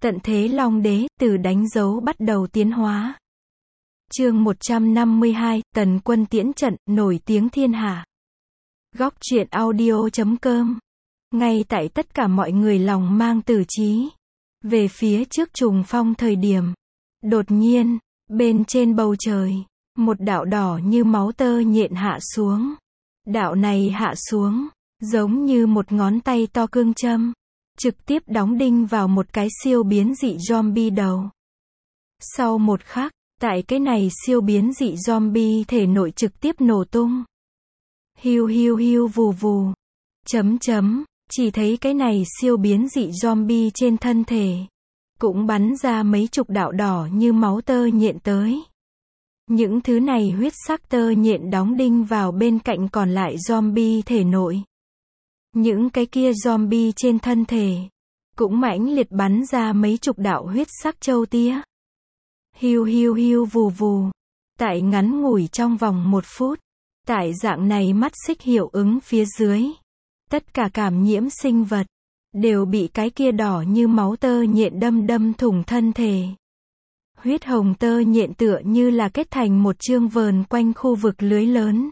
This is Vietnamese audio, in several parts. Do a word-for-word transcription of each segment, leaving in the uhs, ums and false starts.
Tận thế Long Đế, từ đánh dấu bắt đầu tiến hóa. Chương một trăm năm mươi hai, Tần Quân tiễn trận, nổi tiếng thiên hạ. Góc truyện audio chấm com. Ngay tại tất cả mọi người lòng mang tử trí về phía trước trùng phong thời điểm, đột nhiên, bên trên bầu trời, một đạo đỏ như máu tơ nhện hạ xuống. Đạo này hạ xuống, giống như một ngón tay to cương châm, trực tiếp đóng đinh vào một cái siêu biến dị zombie đầu. Sau một khắc, tại cái này siêu biến dị zombie thể nội trực tiếp nổ tung. Hiu hiu hiu vù vù. Chấm chấm, chỉ thấy cái này siêu biến dị zombie trên thân thể cũng bắn ra mấy chục đạo đỏ như máu tơ nhện tới. Những thứ này huyết sắc tơ nhện đóng đinh vào bên cạnh còn lại zombie thể nội. Những cái kia zombie trên thân thể cũng mãnh liệt bắn ra mấy chục đạo huyết sắc châu tía. Hiu hiu hiu vù vù. Tại ngắn ngủi trong vòng một phút, tại dạng này mắt xích hiệu ứng phía dưới, tất cả cảm nhiễm sinh vật đều bị cái kia đỏ như máu tơ nhện đâm đâm thủng thân thể. Huyết hồng tơ nhện tựa như là kết thành một chương vờn quanh khu vực lưới lớn.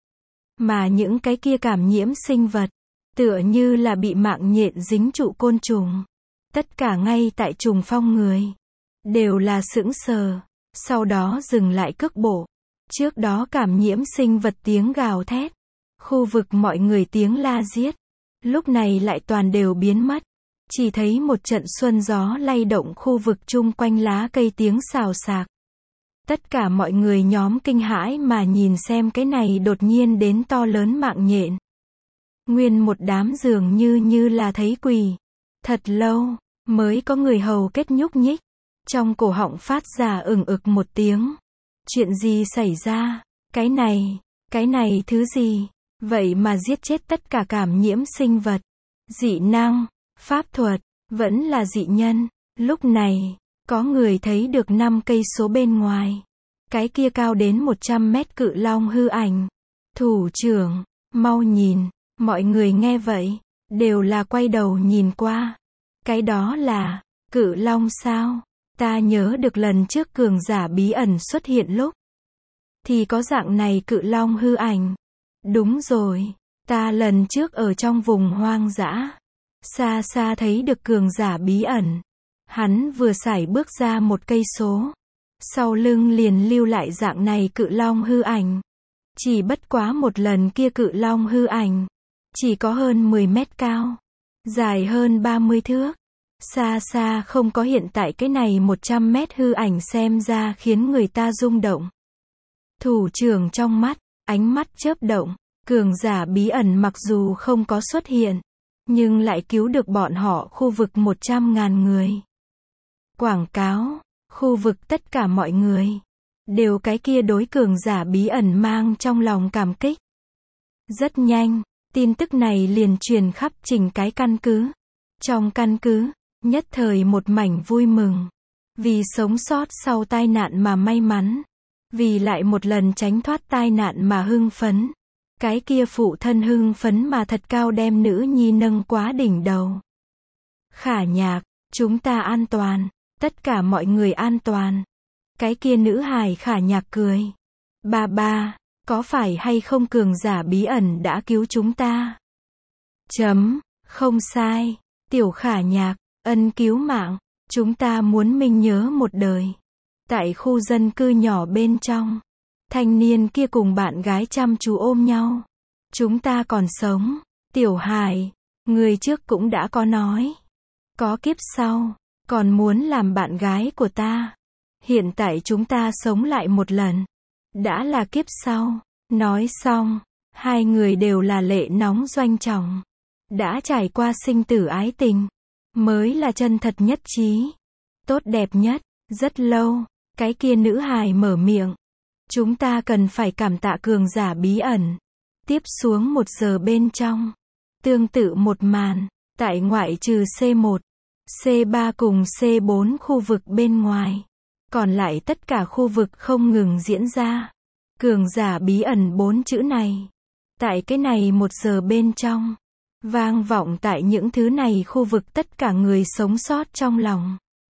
Mà những cái kia cảm nhiễm sinh vật tựa như là bị mạng nhện dính trụ côn trùng. Tất cả ngay tại trùng phong người đều là sững sờ, sau đó dừng lại cước bộ. Trước đó cảm nhiễm sinh vật tiếng gào thét, khu vực mọi người tiếng la giết, lúc này lại toàn đều biến mất. Chỉ thấy một trận xuân gió lay động khu vực chung quanh lá cây tiếng xào xạc. Tất cả mọi người nhóm kinh hãi mà nhìn xem cái này đột nhiên đến to lớn mạng nhện. Nguyên một đám dường như như là thấy quỷ. Thật lâu, mới có người hầu kết nhúc nhích. Trong cổ họng phát ra ừng ực một tiếng. Chuyện gì xảy ra? Cái này, cái này thứ gì? Vậy mà giết chết tất cả cảm nhiễm sinh vật. Dị năng, pháp thuật, vẫn là dị nhân. Lúc này, có người thấy được năm cây số bên ngoài. Cái kia cao đến một trăm mét cự long hư ảnh. Thủ trưởng, mau nhìn. Mọi người nghe vậy, đều là quay đầu nhìn qua. Cái đó là, cự long sao? Ta nhớ được lần trước cường giả bí ẩn xuất hiện lúc thì có dạng này cự long hư ảnh. Đúng rồi, ta lần trước ở trong vùng hoang dã, xa xa thấy được cường giả bí ẩn. Hắn vừa sải bước ra một cây số, sau lưng liền lưu lại dạng này cự long hư ảnh. Chỉ bất quá một lần kia cự long hư ảnh chỉ có hơn mười mét cao, dài hơn ba mươi thước. Xa xa không có hiện tại cái này một trăm mét hư ảnh xem ra khiến người ta rung động. Thủ trưởng trong mắt, ánh mắt chớp động, cường giả bí ẩn mặc dù không có xuất hiện, nhưng lại cứu được bọn họ khu vực một trăm ngàn người. Quảng cáo, khu vực tất cả mọi người đều cái kia đối cường giả bí ẩn mang trong lòng cảm kích. Rất nhanh, tin tức này liền truyền khắp chỉnh cái căn cứ. Trong căn cứ, nhất thời một mảnh vui mừng. Vì sống sót sau tai nạn mà may mắn. Vì lại một lần tránh thoát tai nạn mà hưng phấn. Cái kia phụ thân hưng phấn mà thật cao đem nữ nhi nâng quá đỉnh đầu. Khả Nhạc, chúng ta an toàn. Tất cả mọi người an toàn. Cái kia nữ hài Khả Nhạc cười. Ba ba, có phải hay không cường giả bí ẩn đã cứu chúng ta? Chấm, không sai. Tiểu Khả Nhạc, ân cứu mạng, chúng ta muốn minh nhớ một đời. Tại khu dân cư nhỏ bên trong, thanh niên kia cùng bạn gái chăm chú ôm nhau. Chúng ta còn sống. Tiểu Hải, người trước cũng đã có nói. Có kiếp sau, còn muốn làm bạn gái của ta. Hiện tại chúng ta sống lại một lần. Đã là kiếp sau. Nói xong, hai người đều là lệ nóng doanh trọng. Đã trải qua sinh tử ái tình, mới là chân thật nhất trí. Tốt đẹp nhất. Rất lâu, cái kia nữ hài mở miệng. Chúng ta cần phải cảm tạ cường giả bí ẩn. Tiếp xuống một giờ bên trong, tương tự một màn, tại ngoại trừ C một, C ba cùng C bốn khu vực bên ngoài. Còn lại tất cả khu vực không ngừng diễn ra. Cường giả bí ẩn bốn chữ này. Tại cái này một giờ bên trong, vang vọng tại những thứ này khu vực tất cả người sống sót trong lòng.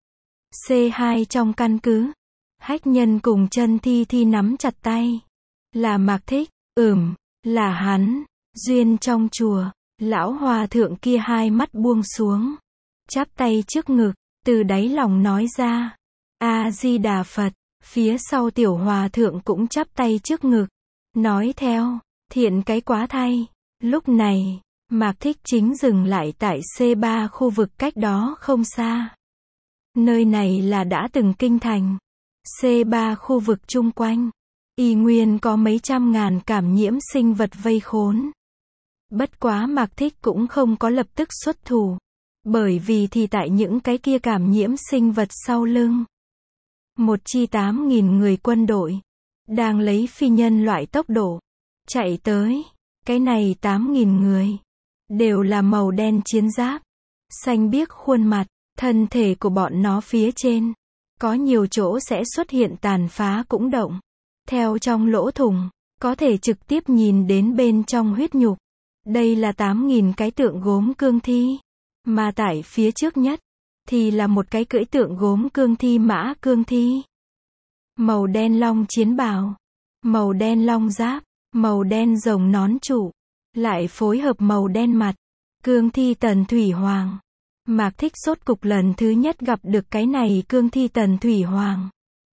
C hai trong căn cứ. Hách Nhân cùng Chân Thi Thi nắm chặt tay. Là Mạc Thích, ừm, là hắn. Duyên trong chùa, lão hòa thượng kia hai mắt buông xuống. Chắp tay trước ngực, từ đáy lòng nói ra. A-di-đà Phật. Phía sau tiểu hòa thượng cũng chắp tay trước ngực. Nói theo, thiện cái quá thay. Lúc này, Mạc Thích chính dừng lại tại C ba khu vực cách đó không xa. Nơi này là đã từng kinh thành. C ba khu vực chung quanh, y nguyên có mấy trăm ngàn cảm nhiễm sinh vật vây khốn. Bất quá Mạc Thích cũng không có lập tức xuất thủ. Bởi vì thì tại những cái kia cảm nhiễm sinh vật sau lưng. Một chi tám nghìn người quân đội, đang lấy phi nhân loại tốc độ, chạy tới. Cái này tám nghìn người, đều là màu đen chiến giáp, xanh biếc khuôn mặt, thân thể của bọn nó phía trên. Có nhiều chỗ sẽ xuất hiện tàn phá cũng động. Theo trong lỗ thủng, có thể trực tiếp nhìn đến bên trong huyết nhục. Đây là tám nghìn cái tượng gốm cương thi. Mà tại phía trước nhất, thì là một cái cưỡi tượng gốm cương thi mã cương thi. Màu đen long chiến bào, màu đen long giáp, màu đen rồng nón trụ, lại phối hợp màu đen mặt. Cương thi Tần Thủy Hoàng. Mạc Thích sốt cục lần thứ nhất gặp được cái này cương thi Tần Thủy Hoàng.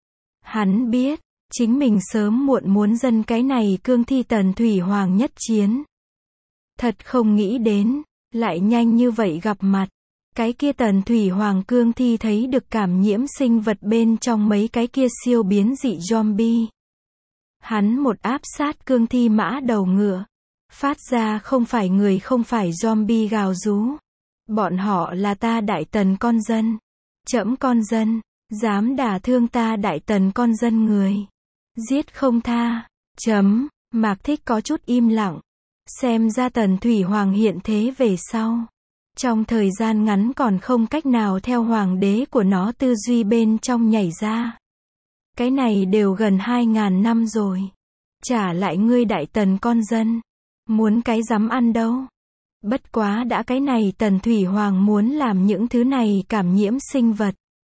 Hắn biết, chính mình sớm muộn muốn dân cái này cương thi Tần Thủy Hoàng nhất chiến. Thật không nghĩ đến, lại nhanh như vậy gặp mặt. Cái kia Tần Thủy Hoàng cương thi thấy được cảm nhiễm sinh vật bên trong mấy cái kia siêu biến dị zombie. Hắn một áp sát cương thi mã đầu ngựa. Phát ra không phải người không phải zombie gào rú. Bọn họ là ta Đại Tần con dân. Trẫm con dân, dám đả thương ta Đại Tần con dân người. Giết không tha. Chấm, Mạc Thích có chút im lặng. Xem ra Tần Thủy Hoàng hiện thế về sau. Trong thời gian ngắn còn không cách nào theo hoàng đế của nó tư duy bên trong nhảy ra. Cái này đều gần hai ngàn năm rồi. Trả lại ngươi Đại Tần con dân. Muốn cái dám ăn đâu. Bất quá đã cái này Tần Thủy Hoàng muốn làm những thứ này cảm nhiễm sinh vật.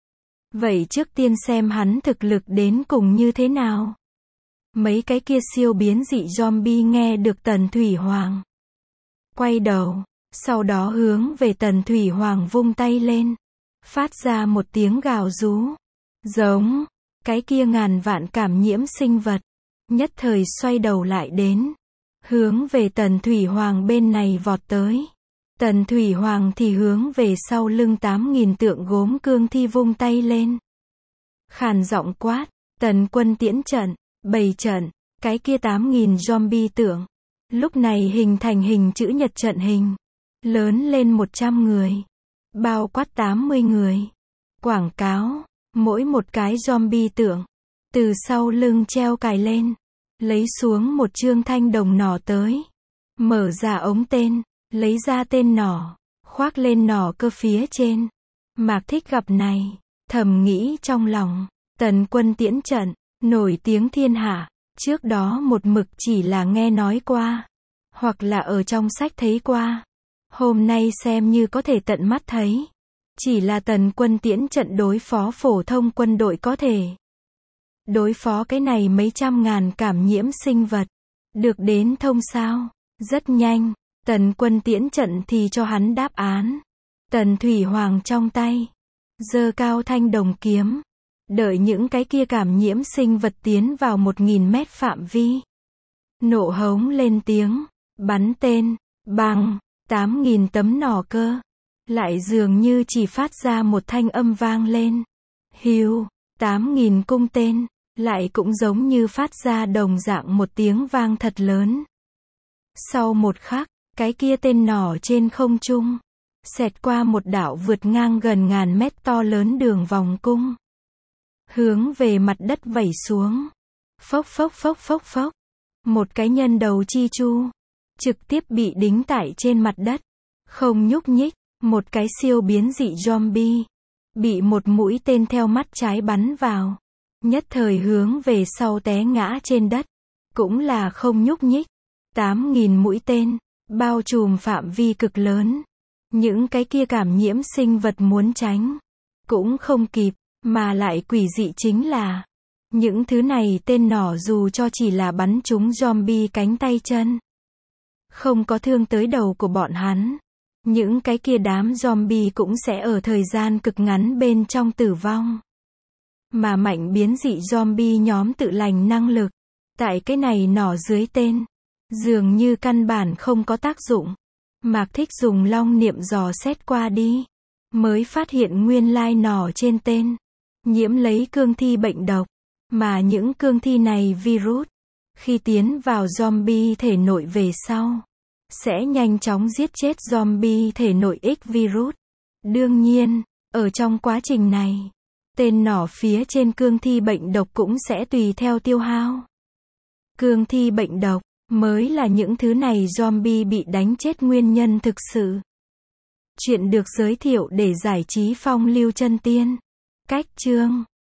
Vậy trước tiên xem hắn thực lực đến cùng như thế nào. Mấy cái kia siêu biến dị zombie nghe được Tần Thủy Hoàng. Quay đầu, sau đó hướng về Tần Thủy Hoàng vung tay lên. Phát ra một tiếng gào rú. Giống, cái kia ngàn vạn cảm nhiễm sinh vật. Nhất thời xoay đầu lại đến. Hướng về Tần Thủy Hoàng bên này vọt tới. Tần Thủy Hoàng thì hướng về sau lưng tám nghìn tượng gốm cương thi vung tay lên. Khàn giọng quát, Tần quân tiễn trận, bày trận, cái kia tám nghìn zombie tượng. Lúc này hình thành hình chữ nhật trận hình. Lớn lên một trăm người. Bao quát tám mươi người. Quảng cáo, mỗi một cái zombie tượng. Từ sau lưng treo cài lên. Lấy xuống một chương thanh đồng nỏ tới. Mở ra ống tên. Lấy ra tên nỏ. Khoác lên nỏ cơ phía trên. Mạc Thích gặp này. Thầm nghĩ trong lòng. Tần quân tiễn trận. Nổi tiếng thiên hạ. Trước đó một mực chỉ là nghe nói qua. Hoặc là ở trong sách thấy qua. Hôm nay xem như có thể tận mắt thấy. Chỉ là tần quân tiễn trận đối phó phổ thông quân đội có thể. Đối phó cái này mấy trăm ngàn cảm nhiễm sinh vật. Được đến thông sao. Rất nhanh. Tần quân tiễn trận thì cho hắn đáp án. Tần Thủy Hoàng trong tay. Giơ cao thanh đồng kiếm. Đợi những cái kia cảm nhiễm sinh vật tiến vào một nghìn mét phạm vi. Nộ hống lên tiếng. Bắn tên. Bằng. tám nghìn tấm nỏ cơ. Lại dường như chỉ phát ra một thanh âm vang lên. Hiu. tám nghìn cung tên. Lại cũng giống như phát ra đồng dạng một tiếng vang thật lớn. Sau một khắc, cái kia tên nỏ trên không trung. Xẹt qua một đạo vượt ngang gần ngàn mét to lớn đường vòng cung. Hướng về mặt đất vẩy xuống. Phốc phốc phốc phốc phốc. Một cái nhân đầu chi chu. Trực tiếp bị đính tại trên mặt đất. Không nhúc nhích. Một cái siêu biến dị zombie. Bị một mũi tên theo mắt trái bắn vào. Nhất thời hướng về sau té ngã trên đất. Cũng là không nhúc nhích. tám nghìn mũi tên. Bao trùm phạm vi cực lớn. Những cái kia cảm nhiễm sinh vật muốn tránh. Cũng không kịp. Mà lại quỷ dị chính là, những thứ này tên nỏ dù cho chỉ là bắn trúng zombie cánh tay chân, không có thương tới đầu của bọn hắn. Những cái kia đám zombie cũng sẽ ở thời gian cực ngắn bên trong tử vong. Mà mạnh biến dị zombie nhóm tự lành năng lực, tại cái này nỏ dưới tên, dường như căn bản không có tác dụng. Mạc Thích dùng long niệm dò xét qua đi, mới phát hiện nguyên lai nỏ trên tên, nhiễm lấy cương thi bệnh độc. Mà những cương thi này virus, khi tiến vào zombie thể nội về sau, sẽ nhanh chóng giết chết zombie thể nội X virus. Đương nhiên, ở trong quá trình này, tên nỏ phía trên cương thi bệnh độc cũng sẽ tùy theo tiêu hao. Cương thi bệnh độc mới là những thứ này zombie bị đánh chết nguyên nhân thực sự. Chuyện được giới thiệu để giải trí phong lưu chân tiên. Cách chương